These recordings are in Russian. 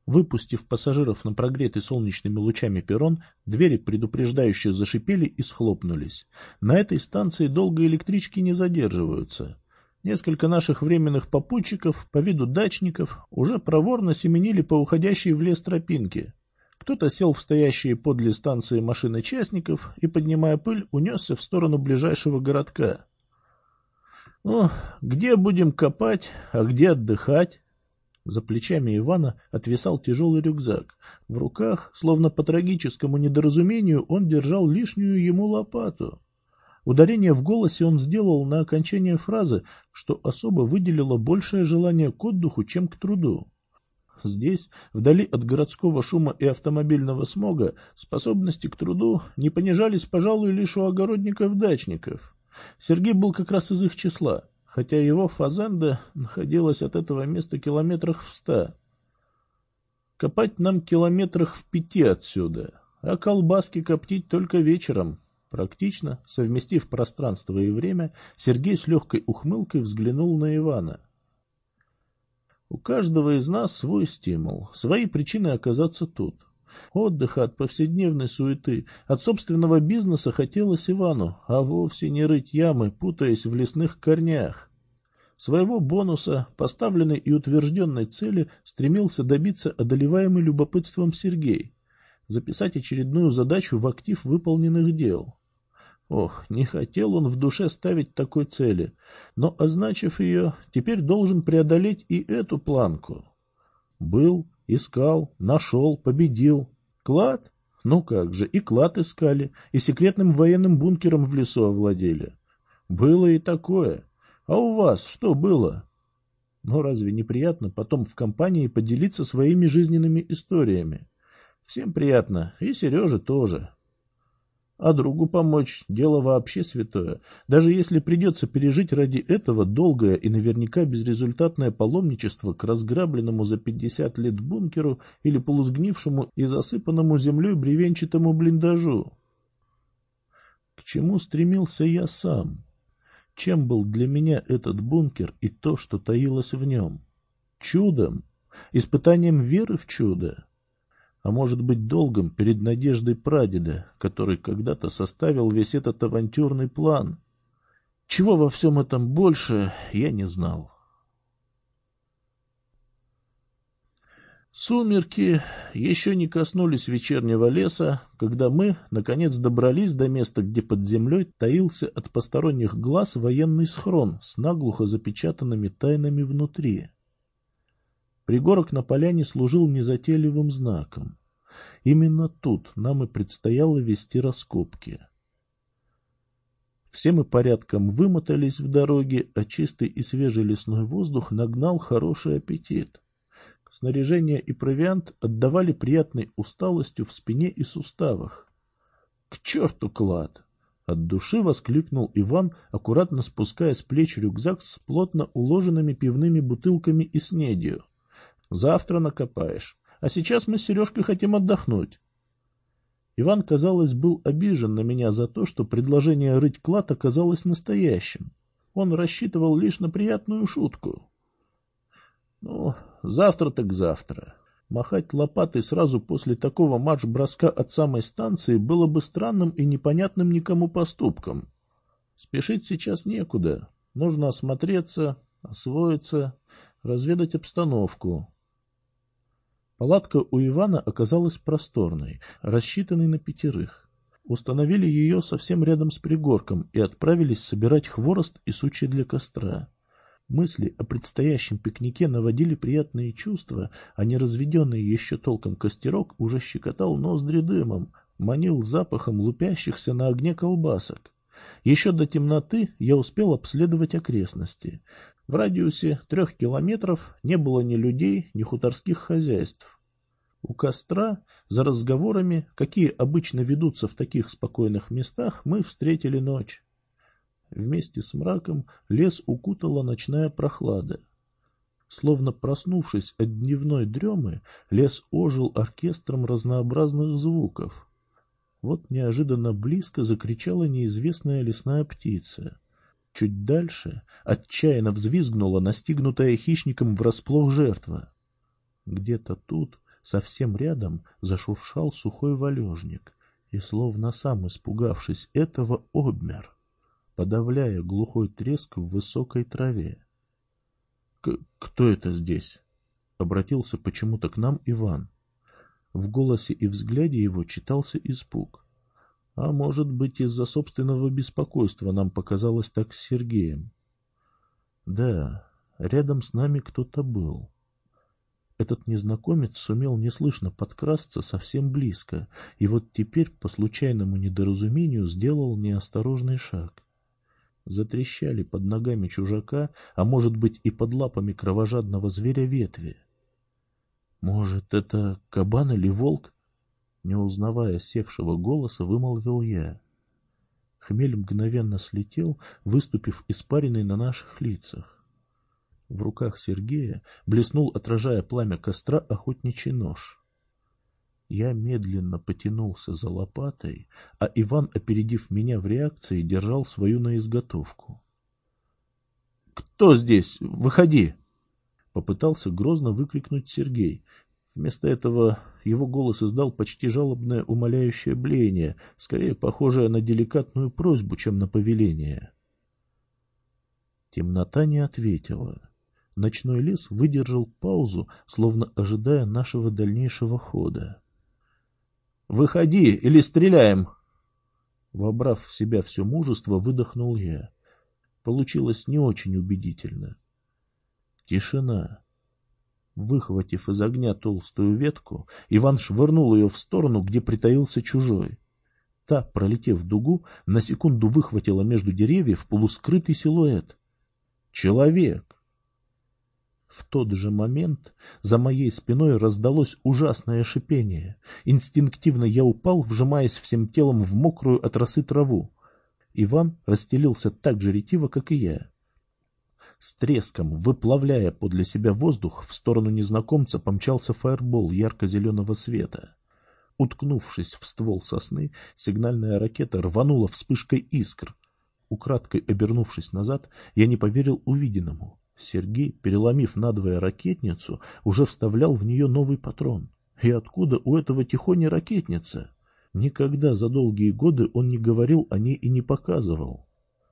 Выпустив пассажиров на прогретый солнечными лучами перрон, двери предупреждающе зашипели и схлопнулись. На этой станции долго электрички не задерживаются. Несколько наших временных попутчиков, по виду дачников, уже проворно семенили по уходящей в лес тропинке. Кто-то сел в стоящие подле станции машины частников и, поднимая пыль, унесся в сторону ближайшего городка. «Ну, где будем копать, а где отдыхать?» За плечами Ивана отвисал тяжелый рюкзак. В руках, словно по трагическому недоразумению, он держал лишнюю ему лопату. Ударение в голосе он сделал на окончание фразы, что особо выделило большее желание к отдыху, чем к труду. Здесь, вдали от городского шума и автомобильного смога, способности к труду не понижались, пожалуй, лишь у огородников-дачников. Сергей был как раз из их числа, хотя его фазенда находилась от этого места километрах в 100. Копать нам километрах в 5 отсюда, а колбаски коптить только вечером. Практично, совместив пространство и время, Сергей с легкой ухмылкой взглянул на Ивана. У каждого из нас свой стимул, свои причины оказаться тут. Отдыха от повседневной суеты, от собственного бизнеса хотелось Ивану, а вовсе не рыть ямы, путаясь в лесных корнях. Своего бонуса, поставленной и утвержденной цели, стремился добиться одолеваемый любопытством Сергей. Записать очередную задачу в актив выполненных дел. Ох, не хотел он в душе ставить такой цели, но, означив ее, теперь должен преодолеть и эту планку. Был, искал, нашел, победил. Клад? Ну как же, и клад искали, и секретным военным бункером в лесу овладели. Было и такое. А у вас что было? Но разве неприятно потом в компании поделиться своими жизненными историями? Всем приятно, и Сереже тоже. А другу помочь – дело вообще святое. Даже если придется пережить ради этого долгое и наверняка безрезультатное паломничество к разграбленному за 50 лет бункеру или полусгнившему и засыпанному землей бревенчатому блиндажу. К чему стремился я сам? Чем был для меня этот бункер и то, что таилось в нем? Чудом? Испытанием веры в чудо? А может быть долгом перед надеждой прадеда, который когда-то составил весь этот авантюрный план? Чего во всем этом больше, я не знал. Сумерки еще не коснулись вечернего леса, когда мы, наконец, добрались до места, где под землей таился от посторонних глаз военный схрон с наглухо запечатанными тайнами внутри. Пригорок на поляне служил незатейливым знаком. Именно тут нам и предстояло вести раскопки. Все мы порядком вымотались в дороге, а чистый и свежий лесной воздух нагнал хороший аппетит. Снаряжение и провиант отдавали приятной усталостью в спине и суставах. — К черту клад! — от души воскликнул Иван, аккуратно спуская с плеч рюкзак с плотно уложенными пивными бутылками и снедью. — Завтра накопаешь. А сейчас мы с Сережкой хотим отдохнуть. Иван, казалось, был обижен на меня за то, что предложение рыть клад оказалось настоящим. Он рассчитывал лишь на приятную шутку. Ну, завтра так завтра. Махать лопатой сразу после такого марш-броска от самой станции было бы странным и непонятным никому поступком. Спешить сейчас некуда. Нужно осмотреться, освоиться, разведать обстановку. Палатка у Ивана оказалась просторной, рассчитанной на 5. Установили ее совсем рядом с пригорком и отправились собирать хворост и сучья для костра. Мысли о предстоящем пикнике наводили приятные чувства, а неразведенный еще толком костерок уже щекотал ноздри дымом, манил запахом лупящихся на огне колбасок. Еще до темноты я успел обследовать окрестности. В радиусе 3 километров не было ни людей, ни хуторских хозяйств. У костра, за разговорами, какие обычно ведутся в таких спокойных местах, мы встретили ночь. Вместе с мраком лес укутала ночная прохлада. Словно проснувшись от дневной дремы, лес ожил оркестром разнообразных звуков. Вот неожиданно близко закричала неизвестная лесная птица. Чуть дальше отчаянно взвизгнула настигнутая хищником врасплох жертва. Где-то тут, Совсем рядом зашуршал сухой валежник, и, словно сам испугавшись этого, обмер, подавляя глухой треск в высокой траве. «Кто это здесь?» — обратился почему-то к нам Иван. В голосе и взгляде его читался испуг. А может быть, из-за собственного беспокойства нам показалось так с Сергеем. Да, рядом с нами кто-то был. Этот незнакомец сумел неслышно подкрасться совсем близко, и вот теперь по случайному недоразумению сделал неосторожный шаг. Затрещали под ногами чужака, а может быть и под лапами кровожадного зверя ветви. Может, это кабан или волк? Не узнавая севшего голоса, вымолвил я. Хмель мгновенно слетел, выступив испариной на наших лицах. В руках Сергея блеснул, отражая пламя костра, охотничий нож. Я медленно потянулся за лопатой, а Иван, опередив меня в реакции, держал свою на изготовку. «Кто здесь? Выходи!» Попытался грозно выкрикнуть Сергей. Вместо этого его голос издал почти жалобное умоляющее блеяние, скорее похожее на деликатную просьбу, чем на повеление. Темнота не ответила. Ночной лес выдержал паузу, словно ожидая нашего дальнейшего хода. «Выходи, или стреляем!» Вобрав в себя все мужество, выдохнул я. Получилось не очень убедительно. Тишина. Выхватив из огня толстую ветку, Иван швырнул ее в сторону, где притаился чужой. Та, пролетев дугу, на секунду выхватила между деревьев полускрытый силуэт. Человек! В тот же момент за моей спиной раздалось ужасное шипение. Инстинктивно я упал, вжимаясь всем телом в мокрую от росы траву. Иван расстелился так же ретиво, как и я. С треском, выплавляя подле себя воздух, в сторону незнакомца помчался фаербол ярко-зеленого света. Уткнувшись в ствол сосны, сигнальная ракета рванула вспышкой искр. Украдкой обернувшись назад, я не поверил увиденному. Сергей, переломив надвое ракетницу, уже вставлял в нее новый патрон. И откуда у этого тихони ракетница? Никогда за долгие годы он не говорил о ней и не показывал.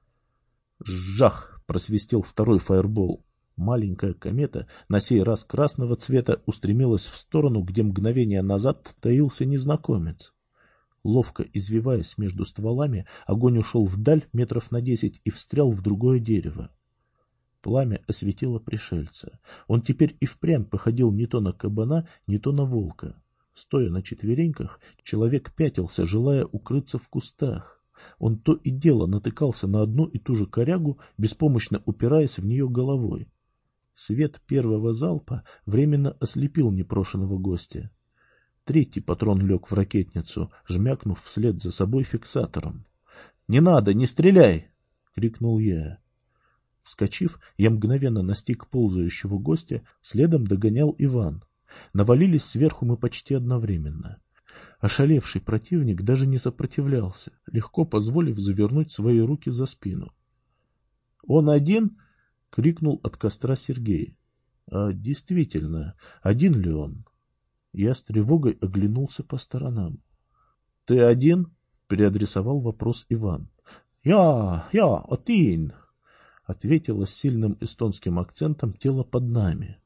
«Жах!» — просвистел второй фаербол. Маленькая комета, на сей раз красного цвета, устремилась в сторону, где мгновение назад таился незнакомец. Ловко извиваясь между стволами, огонь ушел вдаль метров на 10 и встрял в другое дерево. Пламя осветило пришельца. Он теперь и впрямь походил не то на кабана, не то на волка. Стоя на четвереньках, человек пятился, желая укрыться в кустах. Он то и дело натыкался на одну и ту же корягу, беспомощно упираясь в нее головой. Свет первого залпа временно ослепил непрошеного гостя. Третий патрон лег в ракетницу, жмякнув вслед за собой фиксатором. «Не надо, не стреляй!» — крикнул я. Вскочив, я мгновенно настиг ползающего гостя, следом догонял Иван. Навалились сверху мы почти одновременно. Ошалевший противник даже не сопротивлялся, легко позволив завернуть свои руки за спину. «Он один?» — крикнул от костра Сергей. «А действительно, один ли он?» Я с тревогой оглянулся по сторонам. «Ты один?» — переадресовал вопрос Иван. Я, один!» — ответило с сильным эстонским акцентом тело под нами.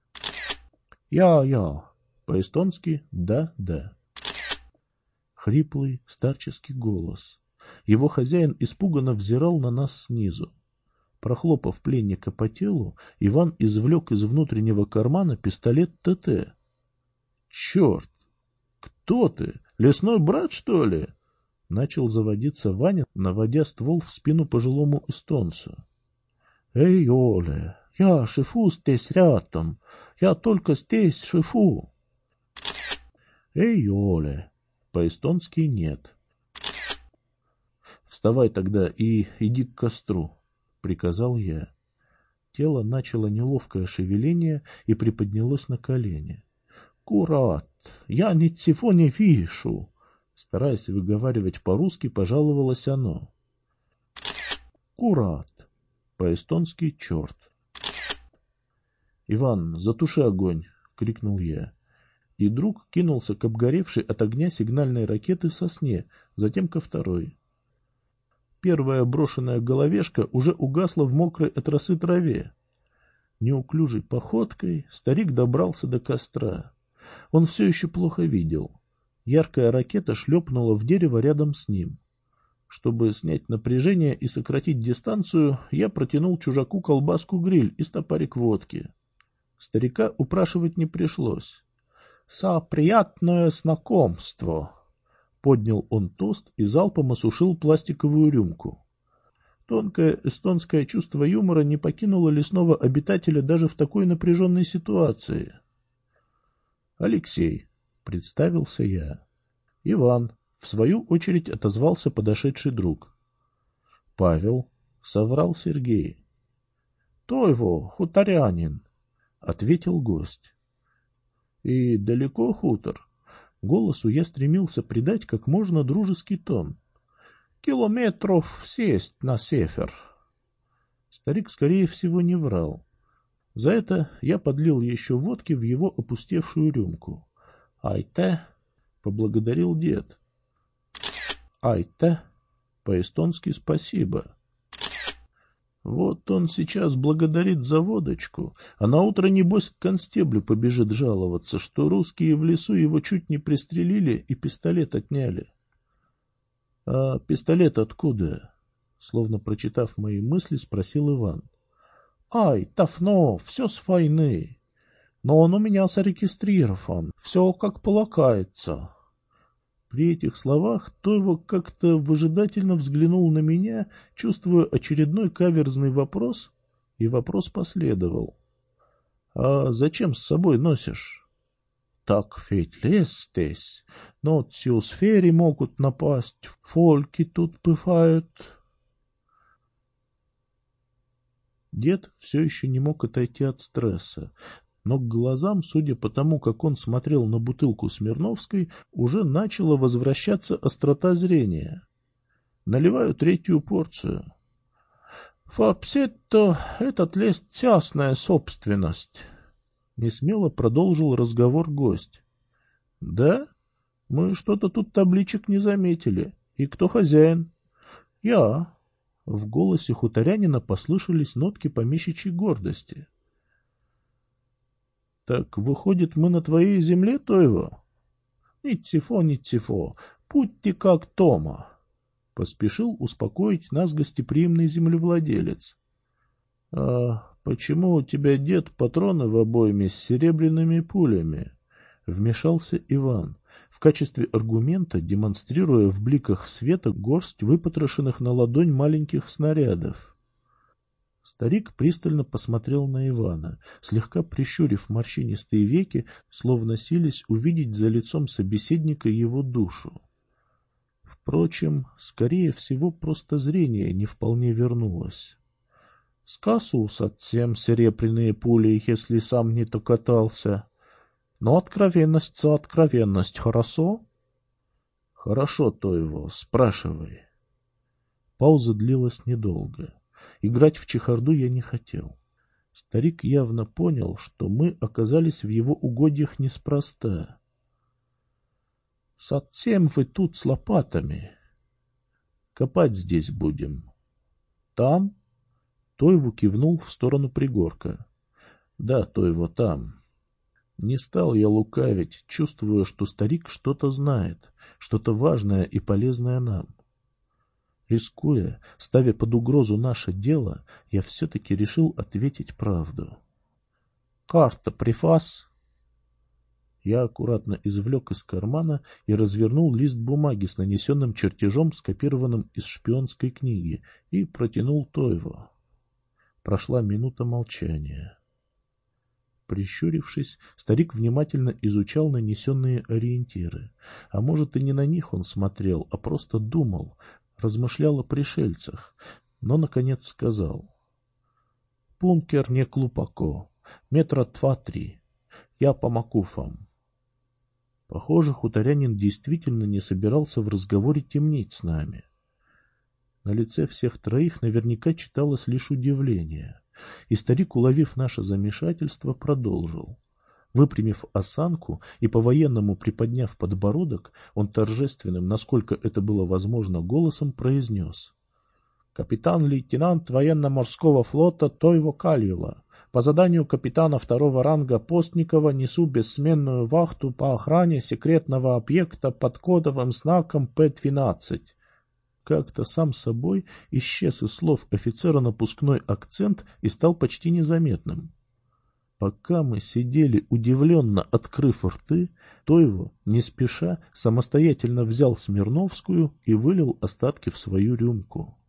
Я. По-эстонски «да». Хриплый старческий голос. Его хозяин испуганно взирал на нас снизу. Прохлопав пленника по телу, Иван извлек из внутреннего кармана пистолет ТТ. «Черт! Кто ты? Лесной брат, что ли?» Начал заводиться Ваня, наводя ствол в спину пожилому эстонцу. «Эй, Оля, я шифу здесь рядом. Я только здесь шифу». «Эй, Оля». По-эстонски нет. «Вставай тогда и иди к костру», — приказал я. Тело начало неловкое шевеление и приподнялось на колени. «Курат, я ничего не вижу», — стараясь выговаривать по-русски, пожаловалось оно. «Курат», по-эстонски черт. «Иван, затуши огонь», — крикнул я. и друг кинулся к обгоревшей от огня сигнальной ракеты сосне, затем ко второй. Первая брошенная головешка уже угасла в мокрой от росы траве. Неуклюжей походкой старик добрался до костра. Он все еще плохо видел. Яркая ракета шлепнула в дерево рядом с ним. Чтобы снять напряжение и сократить дистанцию, я протянул чужаку колбаску-гриль и стопарик водки. Старика упрашивать не пришлось. «Са приятное знакомство!» Поднял он тост и залпом осушил пластиковую рюмку. Тонкое эстонское чувство юмора не покинуло лесного обитателя даже в такой напряженной ситуации. «Алексей», — представился я. «Иван», — в свою очередь отозвался подошедший друг. «Павел», — соврал Сергей. «Тойво, хуторянин», — ответил гость. «И далеко хутор?» Голосу я стремился придать как можно дружеский тон. «Километров 6 на север». Старик, скорее всего, не врал. За это я подлил еще водки в его опустевшую рюмку. «Айте», — поблагодарил дед. «Айте», по-эстонски «спасибо». Вот он сейчас благодарит за водочку, а наутро, небось, к констеблю побежит жаловаться, что русские в лесу его чуть не пристрелили и пистолет отняли. — А пистолет откуда? — словно прочитав мои мысли, спросил Иван. — Ай, давно, все с войны. Но он у меня зарегистрирован, все как полагается. При этих словах Тойво как-то выжидательно взглянул на меня, чувствуя очередной каверзный вопрос, и вопрос последовал. — А зачем с собой носишь? — Так ведь лес здесь, ночью звери могут напасть, фольки тут бывают. Дед все еще не мог отойти от стресса. Но к глазам, судя по тому, как он смотрел на бутылку Смирновской, уже начала возвращаться острота зрения. Наливаю третью порцию. «Вообще-то этот лес — частная собственность», — несмело продолжил разговор гость. «Да? Мы что-то тут табличек не заметили. И кто хозяин?» «Я». В голосе хуторянина послышались нотки помещичьей гордости. — Так, выходит, мы на твоей земле, Тойво? — Ничего, будьте как Тома, — поспешил успокоить нас гостеприимный землевладелец. — А почему у тебя, дед, патроны в обойме с серебряными пулями? — вмешался Иван, в качестве аргумента демонстрируя в бликах света горсть выпотрошенных на ладонь маленьких снарядов. Старик пристально посмотрел на Ивана, слегка прищурив морщинистые веки, словно силясь увидеть за лицом собеседника его душу. Впрочем, скорее всего, просто зрение не вполне вернулось. — Скажу совсем серебряные пули, если сам не докатался. Но откровенность за откровенность, хорошо? — Хорошо, Тойво, спрашивай. Пауза длилась недолго. Играть в чехарду я не хотел. Старик явно понял, что мы оказались в его угодьях неспроста. — Совсем вы тут с лопатами? — Копать здесь будем. — Там? Тойво кивнул в сторону пригорка. — Да, Тойво, там. Не стал я лукавить, чувствуя, что старик что-то знает, что-то важное и полезное нам. Рискуя, ставя под угрозу наше дело, я все-таки решил ответить правду. — Карта при вас? Я аккуратно извлек из кармана и развернул лист бумаги с нанесенным чертежом, скопированным из шпионской книги, и протянул Тойво. Прошла минута молчания. Прищурившись, старик внимательно изучал нанесенные ориентиры. А может, и не на них он смотрел, а просто думал, размышлял о пришельцах, но, наконец, сказал. — Бункер не глубоко, метра 2-3. Я помогу вам. Похоже, хуторянин действительно не собирался в разговоре темнить с нами. На лице всех троих наверняка читалось лишь удивление, и старик, уловив наше замешательство, продолжил. — Выпрямив осанку и по-военному приподняв подбородок, он торжественным, насколько это было возможно, голосом произнес: «Капитан-лейтенант военно-морского флота Тойво Кальюла. По заданию капитана второго ранга Постникова несу бессменную вахту по охране секретного объекта под кодовым знаком П-12». Как-то сам собой исчез из слов офицера напускной акцент и стал почти незаметным. Пока мы сидели, удивленно открыв рты, Тойво, не спеша, самостоятельно взял Смирновскую и вылил остатки в свою рюмку.